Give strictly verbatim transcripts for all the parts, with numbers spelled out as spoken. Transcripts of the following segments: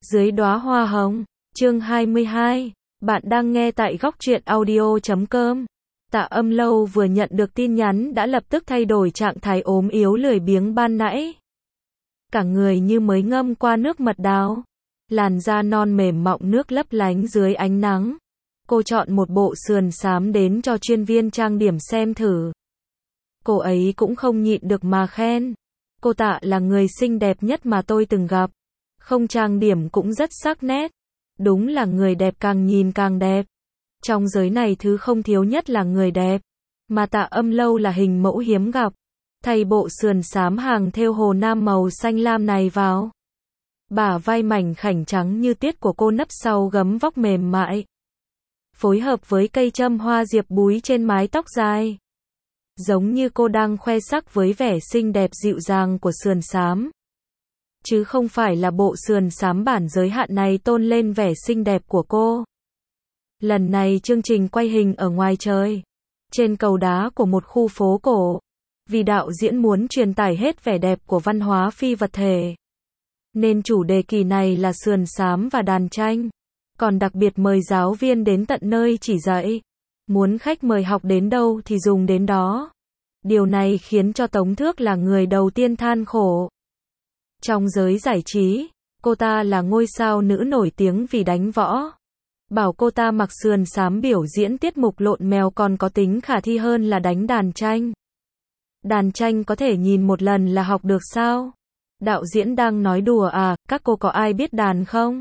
Dưới đóa hoa hồng, chương hai mươi hai. Bạn đang nghe tại góc truyện audio chấm com. Tạ Âm Lâu vừa nhận được tin nhắn đã lập tức thay đổi trạng thái ốm yếu lười biếng ban nãy. Cả người như mới ngâm qua nước mật đào. Làn da non mềm mọng nước lấp lánh dưới ánh nắng. Cô chọn một bộ sườn xám đến cho chuyên viên trang điểm xem thử. Cô ấy cũng không nhịn được mà khen. Cô Tạ là người xinh đẹp nhất mà tôi từng gặp. Không trang điểm cũng rất sắc nét. Đúng là người đẹp càng nhìn càng đẹp. Trong giới này thứ không thiếu nhất là người đẹp. Mà Tạ Âm Lâu là hình mẫu hiếm gặp. Thay bộ sườn xám hàng thêu hồ nam màu xanh lam này vào. Bả vai mảnh khảnh trắng như tiết của cô nấp sau gấm vóc mềm mại. Phối hợp với cây châm hoa diệp búi trên mái tóc dài. Giống như cô đang khoe sắc với vẻ xinh đẹp dịu dàng của sườn xám. Chứ không phải là bộ sườn xám bản giới hạn này tôn lên vẻ xinh đẹp của cô. Lần này chương trình quay hình ở ngoài trời. Trên cầu đá của một khu phố cổ. Vì đạo diễn muốn truyền tải hết vẻ đẹp của văn hóa phi vật thể. Nên chủ đề kỳ này là sườn xám và đàn tranh. Còn đặc biệt mời giáo viên đến tận nơi chỉ dạy. Muốn khách mời học đến đâu thì dùng đến đó. Điều này khiến cho Tống Thước là người đầu tiên than khổ. Trong giới giải trí, cô ta là ngôi sao nữ nổi tiếng vì đánh võ. Bảo cô ta mặc sườn xám biểu diễn tiết mục lộn mèo còn có tính khả thi hơn là đánh đàn tranh. Đàn tranh có thể nhìn một lần là học được sao? Đạo diễn đang nói đùa à, các cô có ai biết đàn không?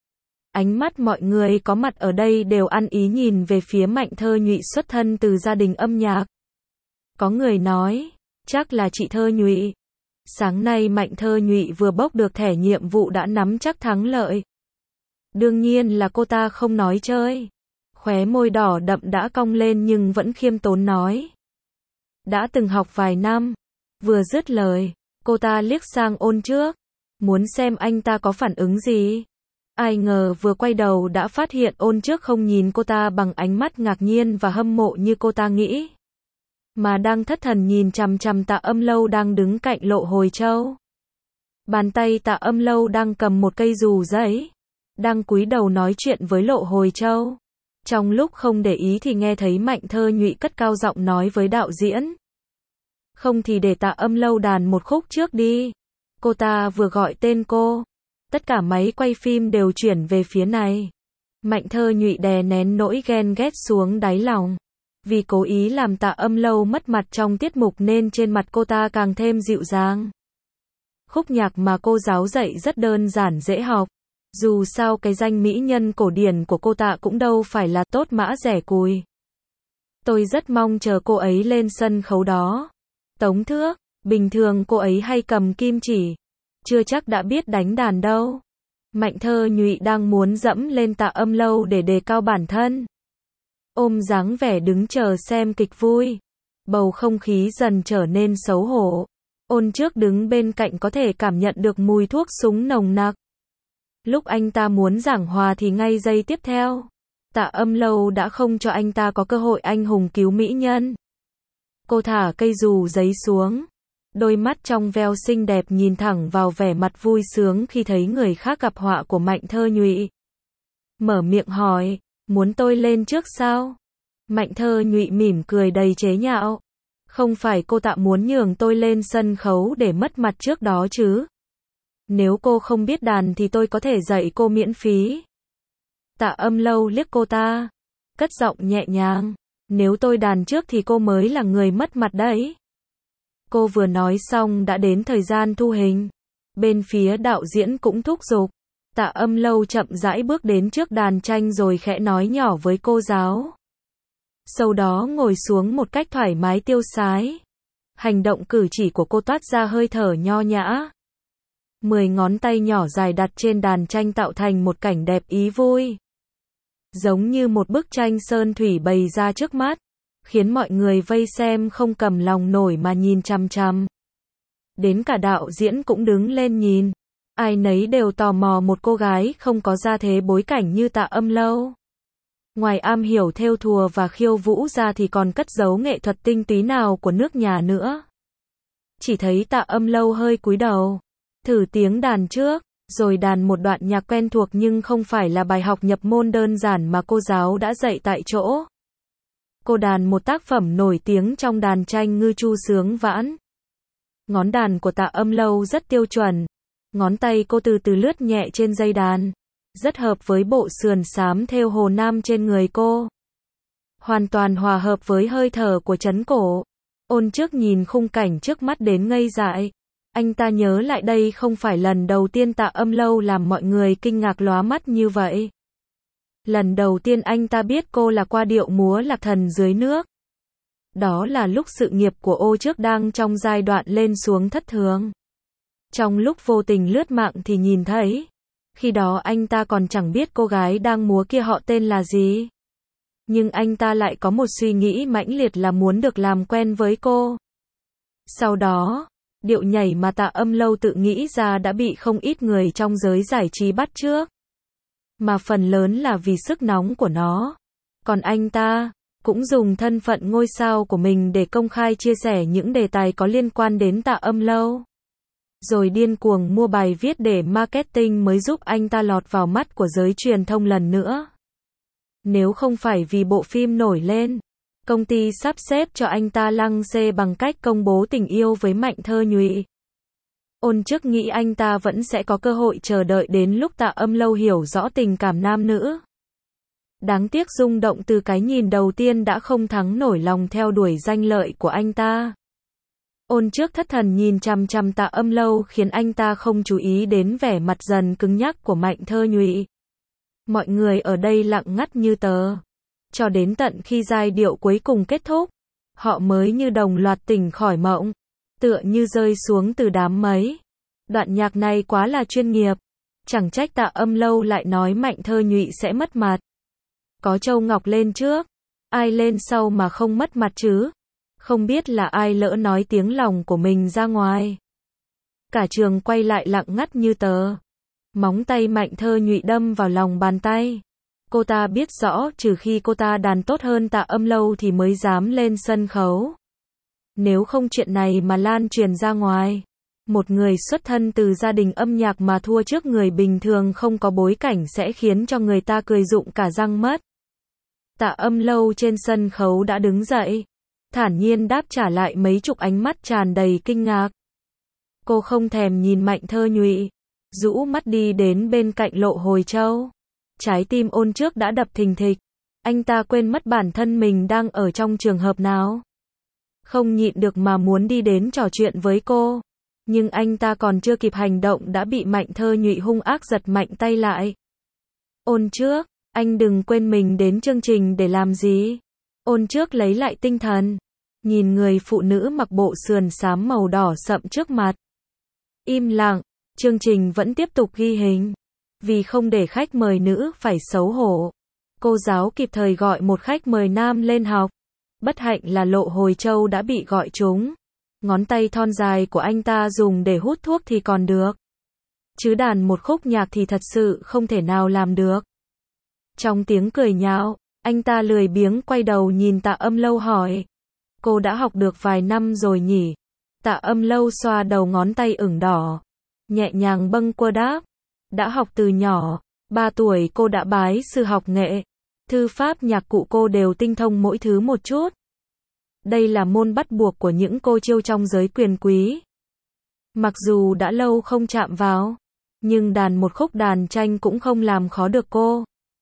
Ánh mắt mọi người có mặt ở đây đều ăn ý nhìn về phía Mạnh Thơ Nhụy xuất thân từ gia đình âm nhạc. Có người nói, chắc là chị Thơ Nhụy. Sáng nay Mạnh Thơ Nhụy vừa bốc được thẻ nhiệm vụ đã nắm chắc thắng lợi. Đương nhiên là cô ta không nói chơi. Khóe môi đỏ đậm đã cong lên nhưng vẫn khiêm tốn nói. Đã từng học vài năm. Vừa dứt lời, cô ta liếc sang Ôn Trước. Muốn xem anh ta có phản ứng gì. Ai ngờ vừa quay đầu đã phát hiện Ôn Trước không nhìn cô ta bằng ánh mắt ngạc nhiên và hâm mộ như cô ta nghĩ. Mà đang thất thần nhìn chằm chằm Tạ Âm Lâu đang đứng cạnh Lộ Hồi Châu. Bàn tay Tạ Âm Lâu đang cầm một cây dù giấy. Đang cúi đầu nói chuyện với Lộ Hồi Châu. Trong lúc không để ý thì nghe thấy Mạnh Thơ Nhụy cất cao giọng nói với đạo diễn. Không thì để Tạ Âm Lâu đàn một khúc trước đi. Cô ta vừa gọi tên cô. Tất cả máy quay phim đều chuyển về phía này. Mạnh Thơ Nhụy đè nén nỗi ghen ghét xuống đáy lòng. Vì cố ý làm Tạ Âm Lâu mất mặt trong tiết mục nên trên mặt cô ta càng thêm dịu dàng. Khúc nhạc mà cô giáo dạy rất đơn giản dễ học. Dù sao cái danh mỹ nhân cổ điển của cô Tạ cũng đâu phải là tốt mã rẻ cùi. Tôi rất mong chờ cô ấy lên sân khấu đó. Tống Thước, bình thường cô ấy hay cầm kim chỉ. Chưa chắc đã biết đánh đàn đâu. Mạnh Thơ Nhụy đang muốn dẫm lên Tạ Âm Lâu để đề cao bản thân. Ôm dáng vẻ đứng chờ xem kịch vui. Bầu không khí dần trở nên xấu hổ. Ôn Trước đứng bên cạnh có thể cảm nhận được mùi thuốc súng nồng nặc. Lúc anh ta muốn giảng hòa thì ngay giây tiếp theo, Tạ Âm Lâu đã không cho anh ta có cơ hội anh hùng cứu mỹ nhân. Cô thả cây dù giấy xuống. Đôi mắt trong veo xinh đẹp nhìn thẳng vào vẻ mặt vui sướng khi thấy người khác gặp họa của Mạnh Thơ Nhụy. Mở miệng hỏi, muốn tôi lên trước sao? Mạnh Thơ Nhụy mỉm cười đầy chế nhạo. Không phải cô Tạ muốn nhường tôi lên sân khấu để mất mặt trước đó chứ? Nếu cô không biết đàn thì tôi có thể dạy cô miễn phí. Tạ Âm Lâu liếc cô ta, cất giọng nhẹ nhàng. Nếu tôi đàn trước thì cô mới là người mất mặt đấy. Cô vừa nói xong đã đến thời gian thu hình. Bên phía đạo diễn cũng thúc giục. Tạ Âm Lâu chậm rãi bước đến trước đàn tranh rồi khẽ nói nhỏ với cô giáo. Sau đó ngồi xuống một cách thoải mái tiêu sái. Hành động cử chỉ của cô toát ra hơi thở nho nhã. Mười ngón tay nhỏ dài đặt trên đàn tranh tạo thành một cảnh đẹp ý vui. Giống như một bức tranh sơn thủy bày ra trước mắt. Khiến mọi người vây xem không cầm lòng nổi mà nhìn chằm chằm. Đến cả đạo diễn cũng đứng lên nhìn. Ai nấy đều tò mò một cô gái không có gia thế bối cảnh như Tạ Âm Lâu. Ngoài am hiểu thêu thùa và khiêu vũ ra thì còn cất giấu nghệ thuật tinh túy nào của nước nhà nữa. Chỉ thấy Tạ Âm Lâu hơi cúi đầu. Thử tiếng đàn trước. rồi đàn một đoạn nhạc quen thuộc nhưng không phải là bài học nhập môn đơn giản mà cô giáo đã dạy tại chỗ. Cô đàn một tác phẩm nổi tiếng trong đàn tranh Ngư Chu Sướng Vãn. Ngón đàn của Tạ Âm Lâu rất tiêu chuẩn. Ngón tay cô từ từ lướt nhẹ trên dây đàn. Rất hợp với bộ sườn xám thêu Hồ Nam trên người cô. Hoàn toàn hòa hợp với hơi thở của Trấn Cổ. Ôn Trước nhìn khung cảnh trước mắt đến ngây dại. Anh ta nhớ lại đây không phải lần đầu tiên Tạ Âm Lâu làm mọi người kinh ngạc lóa mắt như vậy. Lần đầu tiên anh ta biết cô là qua điệu múa Lạc Thần dưới nước. Đó là lúc sự nghiệp của Ô Trước đang trong giai đoạn lên xuống thất thường. Trong lúc vô tình lướt mạng thì nhìn thấy. Khi đó anh ta còn chẳng biết cô gái đang múa kia họ tên là gì. Nhưng anh ta lại có một suy nghĩ mãnh liệt là muốn được làm quen với cô. Sau đó, điệu nhảy mà Tạ Âm Lâu tự nghĩ ra đã bị không ít người trong giới giải trí bắt chước. Mà phần lớn là vì sức nóng của nó. Còn anh ta cũng dùng thân phận ngôi sao của mình để công khai chia sẻ những đề tài có liên quan đến Tạ Âm Lâu. Rồi điên cuồng mua bài viết để marketing mới giúp anh ta lọt vào mắt của giới truyền thông lần nữa. Nếu không phải vì bộ phim nổi lên, công ty sắp xếp cho anh ta lăng xê bằng cách công bố tình yêu với Mạnh Thơ Nhụy. Ôn Trước nghĩ anh ta vẫn sẽ có cơ hội chờ đợi đến lúc Tạ Âm Lâu hiểu rõ tình cảm nam nữ. Đáng tiếc rung động từ cái nhìn đầu tiên đã không thắng nổi lòng theo đuổi danh lợi của anh ta. Ôn Trước thất thần nhìn chằm chằm Tạ Âm Lâu khiến anh ta không chú ý đến vẻ mặt dần cứng nhắc của Mạnh Thơ Nhụy. Mọi người ở đây lặng ngắt như tờ. Cho đến tận khi giai điệu cuối cùng kết thúc, họ mới như đồng loạt tỉnh khỏi mộng, tựa như rơi xuống từ đám mây. Đoạn nhạc này quá là chuyên nghiệp. Chẳng trách Tạ Âm Lâu lại nói Mạnh Thơ Nhụy sẽ mất mặt. Có Châu Ngọc lên trước, ai lên sau mà không mất mặt chứ? Không biết là ai lỡ nói tiếng lòng của mình ra ngoài. Cả trường quay lại lặng ngắt như tờ. Móng tay Mạnh Thơ Nhụy đâm vào lòng bàn tay. Cô ta biết rõ trừ khi cô ta đàn tốt hơn Tạ Âm Lâu thì mới dám lên sân khấu. Nếu không chuyện này mà lan truyền ra ngoài, một người xuất thân từ gia đình âm nhạc mà thua trước người bình thường không có bối cảnh sẽ khiến cho người ta cười rụng cả răng mất. Tạ Âm Lâu trên sân khấu đã đứng dậy, thản nhiên đáp trả lại mấy chục ánh mắt tràn đầy kinh ngạc. Cô không thèm nhìn Mạnh Thơ Nhụy, rũ mắt đi đến bên cạnh Lộ Hồi Châu. Trái tim Ôn Trước đã đập thình thịch. Anh ta quên mất bản thân mình đang ở trong trường hợp nào. Không nhịn được mà muốn đi đến trò chuyện với cô. Nhưng anh ta còn chưa kịp hành động đã bị Mạnh Thơ Nhụy hung ác giật mạnh tay lại. Ôn Trước, anh đừng quên mình đến chương trình để làm gì. Ôn Trước lấy lại tinh thần. Nhìn người phụ nữ mặc bộ sườn xám màu đỏ sậm trước mặt. Im lặng, chương trình vẫn tiếp tục ghi hình. Vì không để khách mời nữ phải xấu hổ, cô giáo kịp thời gọi một khách mời nam lên học. Bất hạnh là Lộ Hồi Châu đã bị gọi trúng. Ngón tay thon dài của anh ta dùng để hút thuốc thì còn được. Chứ đàn một khúc nhạc thì thật sự không thể nào làm được. Trong tiếng cười nhạo, anh ta lười biếng quay đầu nhìn Tạ Âm Lâu hỏi. Cô đã học được vài năm rồi nhỉ? Tạ Âm Lâu xoa đầu ngón tay ửng đỏ. Nhẹ nhàng bâng quơ đáp. Đã học từ nhỏ, ba tuổi cô đã bái sư học nghệ. Thư pháp nhạc cụ cô đều tinh thông mỗi thứ một chút. Đây là môn bắt buộc của những cô chiêu trong giới quyền quý. Mặc dù đã lâu không chạm vào, nhưng đàn một khúc đàn tranh cũng không làm khó được cô.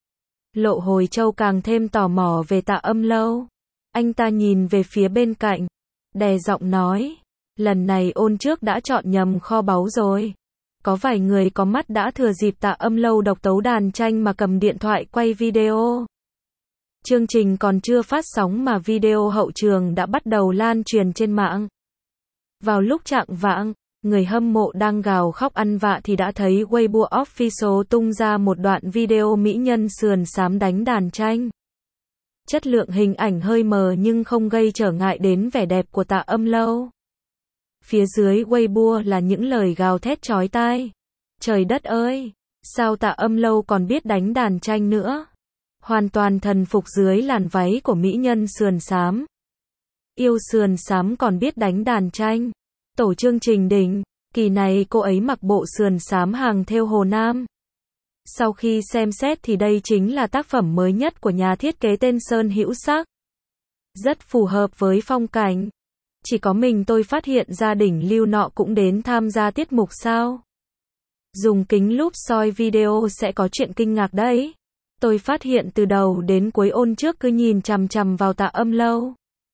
Lộ Hồi Châu càng thêm tò mò về Tạ Âm Lâu. Anh ta nhìn về phía bên cạnh, đè giọng nói, lần này Ôn Trước đã chọn nhầm kho báu rồi. Có vài người có mắt đã thừa dịp Tạ Âm Lâu độc tấu đàn tranh mà cầm điện thoại quay video. Chương trình còn chưa phát sóng mà video hậu trường đã bắt đầu lan truyền trên mạng. Vào lúc chạng vạng, người hâm mộ đang gào khóc ăn vạ thì đã thấy Weibo Official tung ra một đoạn video mỹ nhân sườn xám đánh đàn tranh. Chất lượng hình ảnh hơi mờ nhưng không gây trở ngại đến vẻ đẹp của Tạ Âm Lâu. Phía dưới Weibo là những lời gào thét chói tai. Trời đất ơi, sao Tạ Âm Lâu còn biết đánh đàn tranh nữa? Hoàn toàn thần phục dưới làn váy của mỹ nhân sườn xám. Yêu sườn xám còn biết đánh đàn tranh. Tổ chương trình đỉnh, Kỳ này cô ấy mặc bộ sườn xám hàng thêu Hồ Nam. Sau khi xem xét thì đây chính là tác phẩm mới nhất của nhà thiết kế tên Sơn Hữu Sắc. Rất phù hợp với phong cảnh. Chỉ có mình tôi phát hiện gia đình Lưu nọ cũng đến tham gia tiết mục sao. Dùng kính lúp soi video sẽ có chuyện kinh ngạc đấy. Tôi phát hiện từ đầu đến cuối ôn trước cứ nhìn chằm chằm vào Tạ Âm Lâu.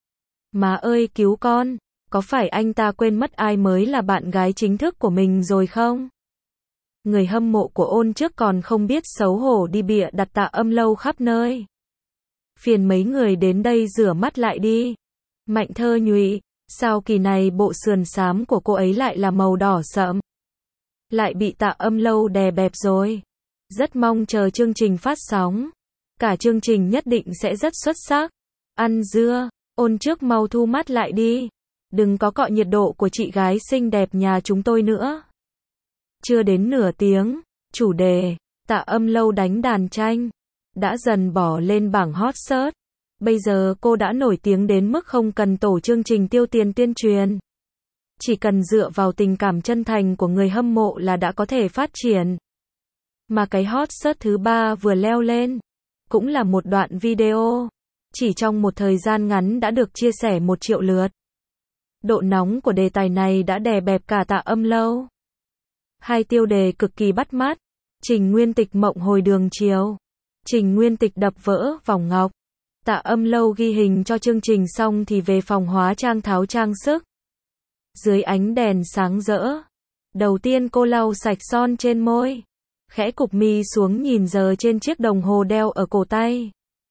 Má ơi cứu con, có phải anh ta quên mất ai mới là bạn gái chính thức của mình rồi không? Người hâm mộ của ôn trước còn không biết xấu hổ đi bịa đặt Tạ Âm Lâu khắp nơi. Phiền mấy người đến đây rửa mắt lại đi. Mạnh Thơ Nhụy, sao kỳ này bộ sườn xám của cô ấy lại là màu đỏ sậm? Lại bị Tạ Âm Lâu đè bẹp rồi. Rất mong chờ chương trình phát sóng. Cả chương trình nhất định sẽ rất xuất sắc. Ăn dưa, ôn trước mau thu mắt lại đi. Đừng có cọ nhiệt độ của chị gái xinh đẹp nhà chúng tôi nữa. Chưa đến nửa tiếng, chủ đề, Tạ Âm Lâu đánh đàn tranh, đã dần bỏ lên bảng hot search. Bây giờ cô đã nổi tiếng đến mức không cần tổ chương trình tiêu tiền tuyên truyền. Chỉ cần dựa vào tình cảm chân thành của người hâm mộ là đã có thể phát triển. Mà cái hot search thứ ba vừa leo lên, cũng là một đoạn video. Chỉ trong một thời gian ngắn đã được chia sẻ một triệu lượt. Độ nóng của đề tài này đã đè bẹp cả Tạ Âm Lâu. Hai tiêu đề cực kỳ bắt mắt. Trình Nguyên Tịch mộng hồi đường chiều. Trình Nguyên Tịch đập vỡ vòng ngọc. Tạ Âm Lâu ghi hình cho chương trình xong thì về phòng hóa trang tháo trang sức. Dưới ánh đèn sáng rỡ. Đầu tiên cô lau sạch son trên môi. Khẽ cụp mi xuống nhìn giờ trên chiếc đồng hồ đeo ở cổ tay.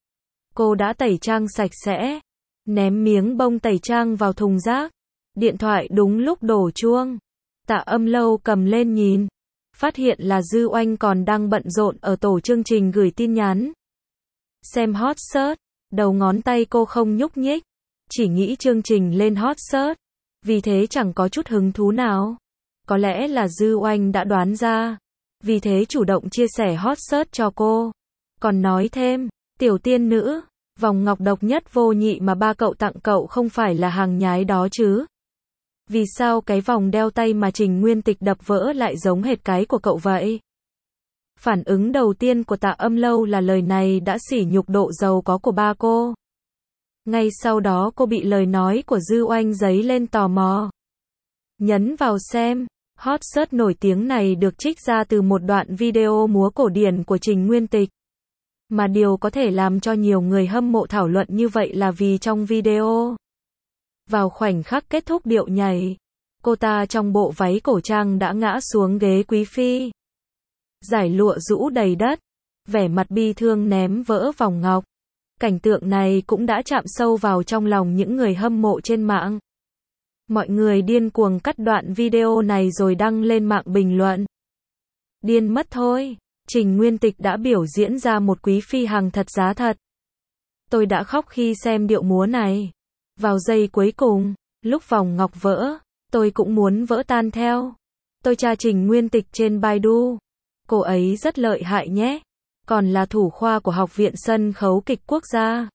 Cô đã tẩy trang sạch sẽ. Ném miếng bông tẩy trang vào thùng rác. Điện thoại đúng lúc đổ chuông. Tạ Âm Lâu cầm lên nhìn. Phát hiện là Dư Oanh còn đang bận rộn ở tổ chương trình gửi tin nhắn. Xem hot search, đầu ngón tay cô không nhúc nhích. Chỉ nghĩ chương trình lên hot search. Vì thế chẳng có chút hứng thú nào. Có lẽ là Dư Oanh đã đoán ra. Vì thế chủ động chia sẻ hot search cho cô. Còn nói thêm, tiểu tiên nữ, vòng ngọc độc nhất vô nhị mà ba cậu tặng cậu không phải là hàng nhái đó chứ. Vì sao cái vòng đeo tay mà Trình Nguyên Tịch đập vỡ lại giống hệt cái của cậu vậy? Phản ứng đầu tiên của Tạ Âm Lâu là lời này đã sỉ nhục độ giàu có của ba cô. Ngay sau đó cô bị lời nói của Dư Oanh dấy lên tò mò. Nhấn vào xem, hot search nổi tiếng này được trích ra từ một đoạn video múa cổ điển của Trình Nguyên Tịch. Mà điều có thể làm cho nhiều người hâm mộ thảo luận như vậy là vì trong video, vào khoảnh khắc kết thúc điệu nhảy, cô ta trong bộ váy cổ trang đã ngã xuống ghế quý phi. Giải lụa rũ đầy đất, vẻ mặt bi thương ném vỡ vòng ngọc. Cảnh tượng này cũng đã chạm sâu vào trong lòng những người hâm mộ trên mạng. Mọi người điên cuồng cắt đoạn video này rồi đăng lên mạng bình luận. Điên mất thôi, Trình Nguyên Tịch đã biểu diễn ra một quý phi hàng thật giá thật. Tôi đã khóc khi xem điệu múa này. Vào giây cuối cùng, lúc vòng ngọc vỡ, tôi cũng muốn vỡ tan theo. Tôi tra Trình Nguyên Tịch trên Baidu. Cô ấy rất lợi hại nhé. Còn là thủ khoa của Học viện Sân khấu Kịch Quốc gia.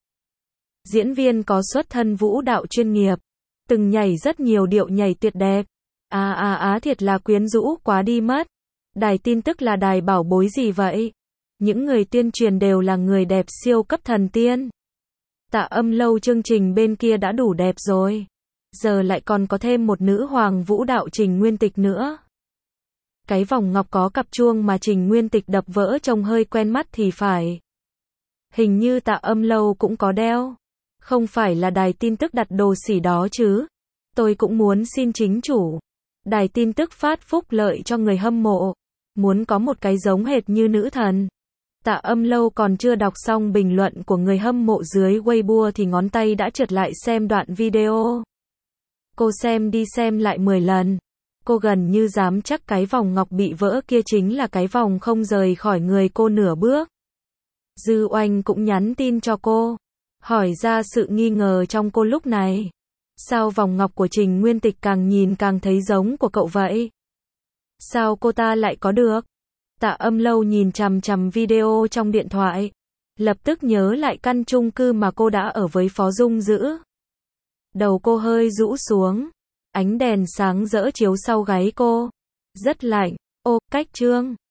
Diễn viên có xuất thân vũ đạo chuyên nghiệp. Từng nhảy rất nhiều điệu nhảy tuyệt đẹp. À à á thiệt là quyến rũ quá đi mất. Đài tin tức là đài bảo bối gì vậy? Những người tuyên truyền đều là người đẹp siêu cấp thần tiên. Tạ Âm Lâu chương trình bên kia đã đủ đẹp rồi. Giờ lại còn có thêm một nữ hoàng vũ đạo Trình Nguyên Tịch nữa. Cái vòng ngọc có cặp chuông mà Trình Nguyên Tịch đập vỡ trông hơi quen mắt thì phải. Hình như Tạ Âm Lâu cũng có đeo. Không phải là đài tin tức đặt đồ xỉ đó chứ. Tôi cũng muốn xin chính chủ. Đài tin tức phát phúc lợi cho người hâm mộ. Muốn có một cái giống hệt như nữ thần. Tạ Âm Lâu còn chưa đọc xong bình luận của người hâm mộ dưới Weibo thì ngón tay đã trượt lại xem đoạn video. Cô xem đi xem lại mười lần. Cô gần như dám chắc cái vòng ngọc bị vỡ kia chính là cái vòng không rời khỏi người cô nửa bước. Dư Oanh cũng nhắn tin cho cô. Hỏi ra sự nghi ngờ trong cô lúc này. Sao vòng ngọc của Trình Nguyên Tịch càng nhìn càng thấy giống của cậu vậy? Sao cô ta lại có được? Tạ Âm Lâu nhìn chằm chằm video trong điện thoại. Lập tức nhớ lại căn chung cư mà cô đã ở với Phó Dung Dữ. Đầu cô hơi rũ xuống. Ánh đèn sáng rỡ chiếu sau gáy cô. Rất lạnh. Ô, cách Trương.